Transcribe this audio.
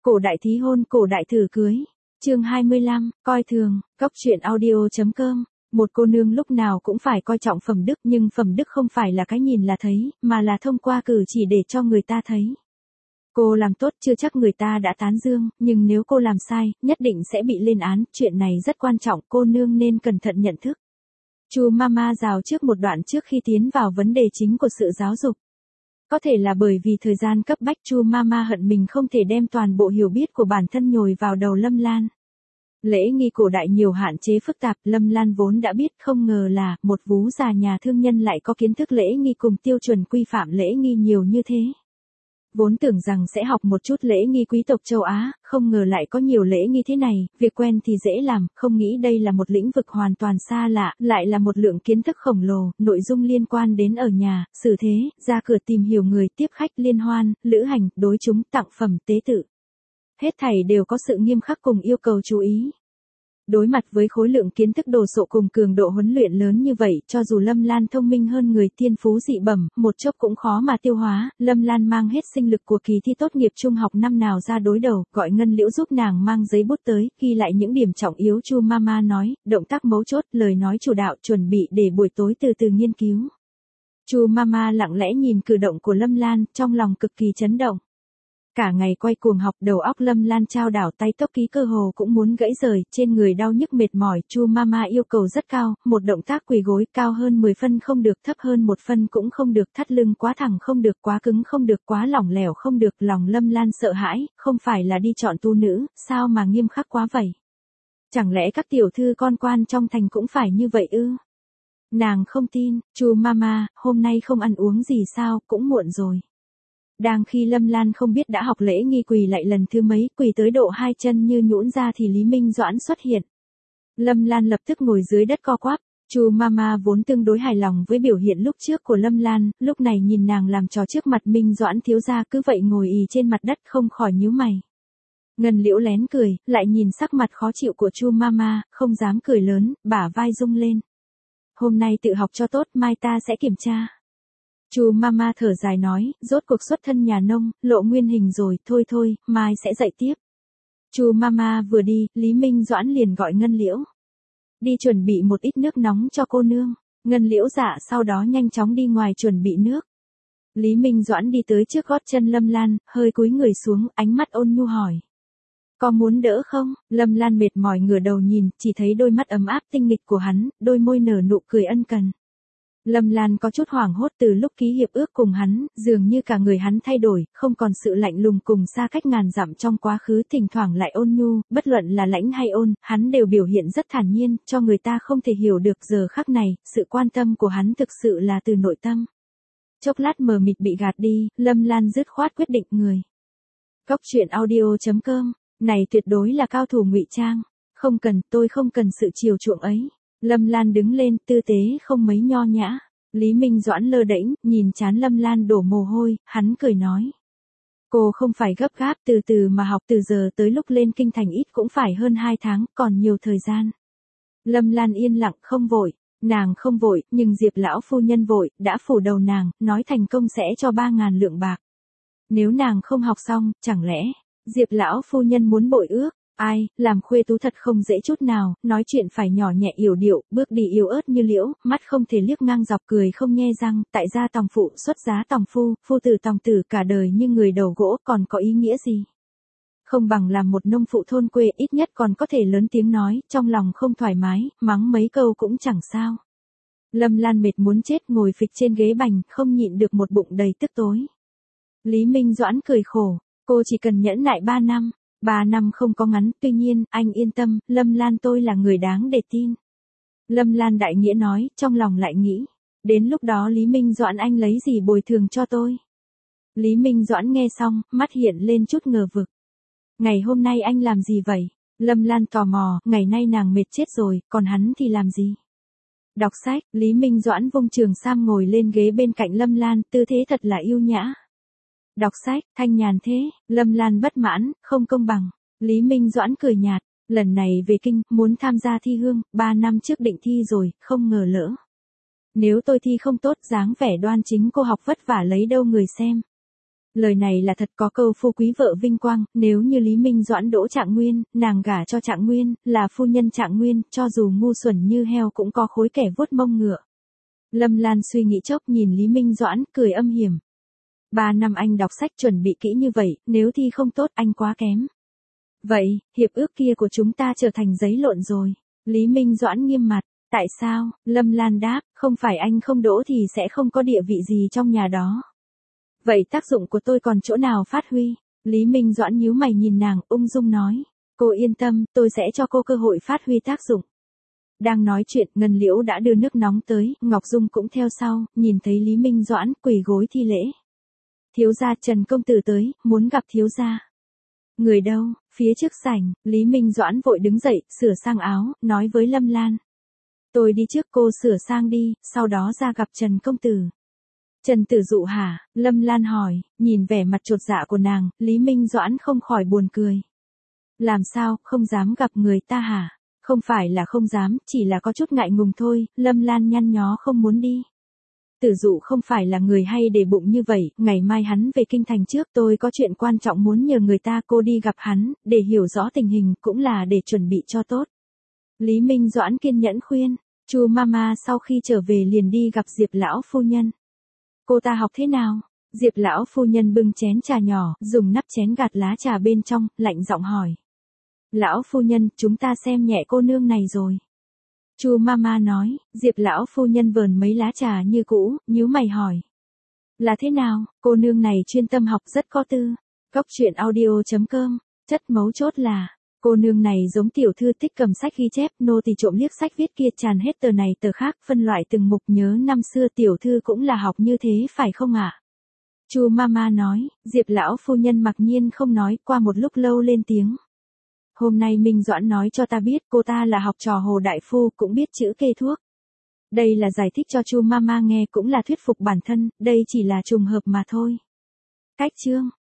Cổ đại thí hôn, cổ đại thử cưới. Chương 25, coi thường, Cóc truyện audio.com. Một cô nương lúc nào cũng phải coi trọng phẩm đức, nhưng phẩm đức không phải là cái nhìn là thấy, mà là thông qua cử chỉ để cho người ta thấy. Cô làm tốt chưa chắc người ta đã tán dương, nhưng nếu cô làm sai, nhất định sẽ bị lên án, chuyện này rất quan trọng, cô nương nên cẩn thận nhận thức. Chu Mama rào trước một đoạn trước khi tiến vào vấn đề chính của sự giáo dục. Có thể là bởi vì thời gian cấp bách, Chu Mama hận mình không thể đem toàn bộ hiểu biết của bản thân nhồi vào đầu Lâm Lan. Lễ nghi cổ đại nhiều hạn chế phức tạp, Lâm Lan vốn đã biết, không ngờ là một vú già nhà thương nhân lại có kiến thức lễ nghi cùng tiêu chuẩn quy phạm lễ nghi nhiều như thế. Vốn tưởng rằng sẽ học một chút lễ nghi quý tộc châu Á, không ngờ lại có nhiều lễ nghi thế này, việc quen thì dễ làm, không nghĩ đây là một lĩnh vực hoàn toàn xa lạ, lại là một lượng kiến thức khổng lồ, nội dung liên quan đến ở nhà, xử thế, ra cửa tìm hiểu người, tiếp khách, liên hoan, lữ hành, đối chúng, tặng phẩm, tế tự. Hết thảy đều có sự nghiêm khắc cùng yêu cầu chú ý. Đối mặt với khối lượng kiến thức đồ sộ cùng cường độ huấn luyện lớn như vậy, cho dù Lâm Lan thông minh hơn người, thiên phú dị bẩm, một chốc cũng khó mà tiêu hóa, Lâm Lan mang hết sinh lực của kỳ thi tốt nghiệp trung học năm nào ra đối đầu, gọi Ngân Liễu giúp nàng mang giấy bút tới, ghi lại những điểm trọng yếu Chu Mama nói, động tác mấu chốt, lời nói chủ đạo, chuẩn bị để buổi tối từ từ nghiên cứu. Chu Mama lặng lẽ nhìn cử động của Lâm Lan, trong lòng cực kỳ chấn động. Cả ngày quay cuồng học, đầu óc Lâm Lan chao đảo, tay tốc ký cơ hồ cũng muốn gãy rời, trên người đau nhức mệt mỏi, Chu Mama yêu cầu rất cao, một động tác quỳ gối, cao hơn 10 phân không được, thấp hơn 1 phân cũng không được, thắt lưng quá thẳng không được, quá cứng không được, quá lỏng lẻo không được, lòng Lâm Lan sợ hãi, không phải là đi chọn tu nữ, sao mà nghiêm khắc quá vậy? Chẳng lẽ các tiểu thư con quan trong thành cũng phải như vậy ư? Nàng không tin, Chu Mama, hôm nay không ăn uống gì sao, cũng muộn rồi. Đang khi Lâm Lan không biết đã học lễ nghi quỳ lại lần thứ mấy, quỳ tới độ hai chân như nhũn ra thì Lý Minh Doãn xuất hiện. Lâm Lan lập tức ngồi dưới đất co quắp. Chu Mama vốn tương đối hài lòng với biểu hiện lúc trước của Lâm Lan, lúc này nhìn nàng làm trò trước mặt Minh Doãn thiếu gia cứ vậy ngồi ì trên mặt đất không khỏi nhíu mày. Ngân Liễu lén cười, lại nhìn sắc mặt khó chịu của Chu Mama, không dám cười lớn, bả vai rung lên. Hôm nay tự học cho tốt, mai ta sẽ kiểm tra. Chu Mama thở dài nói, rốt cuộc xuất thân nhà nông, lộ nguyên hình rồi, thôi, mai sẽ dạy tiếp. Chu Mama vừa đi, Lý Minh Doãn liền gọi Ngân Liễu. Đi chuẩn bị một ít nước nóng cho cô nương. Ngân Liễu dạ sau đó nhanh chóng đi ngoài chuẩn bị nước. Lý Minh Doãn đi tới trước gót chân Lâm Lan, hơi cúi người xuống, ánh mắt ôn nhu hỏi. Có muốn đỡ không? Lâm Lan mệt mỏi ngửa đầu nhìn, chỉ thấy đôi mắt ấm áp tinh nghịch của hắn, đôi môi nở nụ cười ân cần. Lâm Lan có chút hoảng hốt từ lúc ký hiệp ước cùng hắn, dường như cả người hắn thay đổi, không còn sự lạnh lùng cùng xa cách ngàn dặm trong quá khứ, thỉnh thoảng lại ôn nhu, bất luận là lãnh hay ôn, hắn đều biểu hiện rất thản nhiên, cho người ta không thể hiểu được giờ khắc này, sự quan tâm của hắn thực sự là từ nội tâm. Chốc lát mờ mịt bị gạt đi, Lâm Lan dứt khoát quyết định người. Cóc truyện audio.com, này tuyệt đối là cao thủ ngụy trang, không cần, tôi không cần sự chiều chuộng ấy. Lâm Lan đứng lên, tư tế không mấy nho nhã. Lý Minh Doãn lơ đễnh, nhìn trán Lâm Lan đổ mồ hôi, hắn cười nói. Cô không phải gấp gáp, từ từ mà học, từ giờ tới lúc lên kinh thành ít cũng phải hơn 2 tháng, còn nhiều thời gian. Lâm Lan yên lặng, không vội. Nàng không vội, nhưng Diệp lão phu nhân vội, đã phủ đầu nàng, nói thành công sẽ cho 3.000 lượng bạc. Nếu nàng không học xong, chẳng lẽ, Diệp lão phu nhân muốn bội ước? Ai, làm khuê tú thật không dễ chút nào, nói chuyện phải nhỏ nhẹ yểu điệu, bước đi yếu ớt như liễu, mắt không thể liếc ngang dọc, cười không nhe răng, tại gia tòng phụ, xuất giá tòng phu, phu tử tòng tử, cả đời như người đầu gỗ, còn có ý nghĩa gì? Không bằng làm một nông phụ thôn quê, ít nhất còn có thể lớn tiếng nói, trong lòng không thoải mái, mắng mấy câu cũng chẳng sao. Lâm Lan mệt muốn chết, ngồi phịch trên ghế bành, không nhịn được một bụng đầy tức tối. Lý Minh Doãn cười khổ, cô chỉ cần nhẫn nại 3 năm. 3 năm không có ngắn, tuy nhiên, anh yên tâm, Lâm Lan tôi là người đáng để tin. Lâm Lan đại nghĩa nói, trong lòng lại nghĩ. Đến lúc đó Lý Minh Doãn anh lấy gì bồi thường cho tôi? Lý Minh Doãn nghe xong, mắt hiện lên chút ngờ vực. Ngày hôm nay anh làm gì vậy? Lâm Lan tò mò, ngày nay nàng mệt chết rồi, còn hắn thì làm gì? Đọc sách, Lý Minh Doãn vung trường sam ngồi lên ghế bên cạnh Lâm Lan, tư thế thật là yêu nhã. Đọc sách, thanh nhàn thế, Lâm Lan bất mãn, không công bằng. Lý Minh Doãn cười nhạt, lần này về kinh, muốn tham gia thi hương, 3 năm trước định thi rồi, không ngờ lỡ. Nếu tôi thi không tốt, dáng vẻ đoan chính cô học vất vả lấy đâu người xem. Lời này là thật, có câu phu quý vợ vinh quang, nếu như Lý Minh Doãn đỗ Trạng Nguyên, nàng gả cho Trạng Nguyên, là phu nhân Trạng Nguyên, cho dù ngu xuẩn như heo cũng có khối kẻ vuốt mông ngựa. Lâm Lan suy nghĩ chốc nhìn Lý Minh Doãn, cười âm hiểm. 3 năm anh đọc sách chuẩn bị kỹ như vậy, nếu thi không tốt anh quá kém. Vậy, hiệp ước kia của chúng ta trở thành giấy lộn rồi. Lý Minh Doãn nghiêm mặt. Tại sao? Lâm Lan đáp, không phải anh không đỗ thì sẽ không có địa vị gì trong nhà đó. Vậy tác dụng của tôi còn chỗ nào phát huy? Lý Minh Doãn nhíu mày nhìn nàng, ung dung nói. Cô yên tâm, tôi sẽ cho cô cơ hội phát huy tác dụng. Đang nói chuyện, Ngân Liễu đã đưa nước nóng tới, Ngọc Dung cũng theo sau, nhìn thấy Lý Minh Doãn quỳ gối thi lễ. Thiếu gia Trần công tử tới, muốn gặp thiếu gia. Người đâu? Phía trước sảnh, Lý Minh Doãn vội đứng dậy, sửa sang áo, nói với Lâm Lan. Tôi đi trước, cô sửa sang đi, sau đó ra gặp Trần công tử. Trần tử dụ hả? Lâm Lan hỏi, nhìn vẻ mặt chột dạ của nàng, Lý Minh Doãn không khỏi buồn cười. Làm sao, không dám gặp người ta hả? Không phải là không dám, chỉ là có chút ngại ngùng thôi, Lâm Lan nhăn nhó không muốn đi. Tử dụ không phải là người hay để bụng như vậy, ngày mai hắn về kinh thành trước, tôi có chuyện quan trọng muốn nhờ người ta, cô đi gặp hắn, để hiểu rõ tình hình, cũng là để chuẩn bị cho tốt. Lý Minh Doãn kiên nhẫn khuyên, Chu Mama sau khi trở về liền đi gặp Diệp lão phu nhân. Cô ta học thế nào? Diệp lão phu nhân bưng chén trà nhỏ, dùng nắp chén gạt lá trà bên trong, lạnh giọng hỏi. Lão phu nhân, chúng ta xem nhẹ cô nương này rồi. Chu Mama nói, Diệp lão phu nhân vờn mấy lá trà như cũ, nhíu mày hỏi. Là thế nào, cô nương này chuyên tâm học rất có tư. Cóc truyện audio.com, chất mấu chốt là, cô nương này giống tiểu thư thích cầm sách ghi chép, nô tỳ trộm liếc sách viết kia tràn hết tờ này tờ khác, phân loại từng mục, nhớ năm xưa tiểu thư cũng là học như thế phải không ạ? Chu Mama nói, Diệp lão phu nhân mặc nhiên không nói, qua một lúc lâu lên tiếng. Hôm nay Minh Doãn nói cho ta biết cô ta là học trò Hồ Đại Phu, cũng biết chữ kê thuốc. Đây là giải thích cho Chu Mama nghe, cũng là thuyết phục bản thân, đây chỉ là trùng hợp mà thôi. Cách chương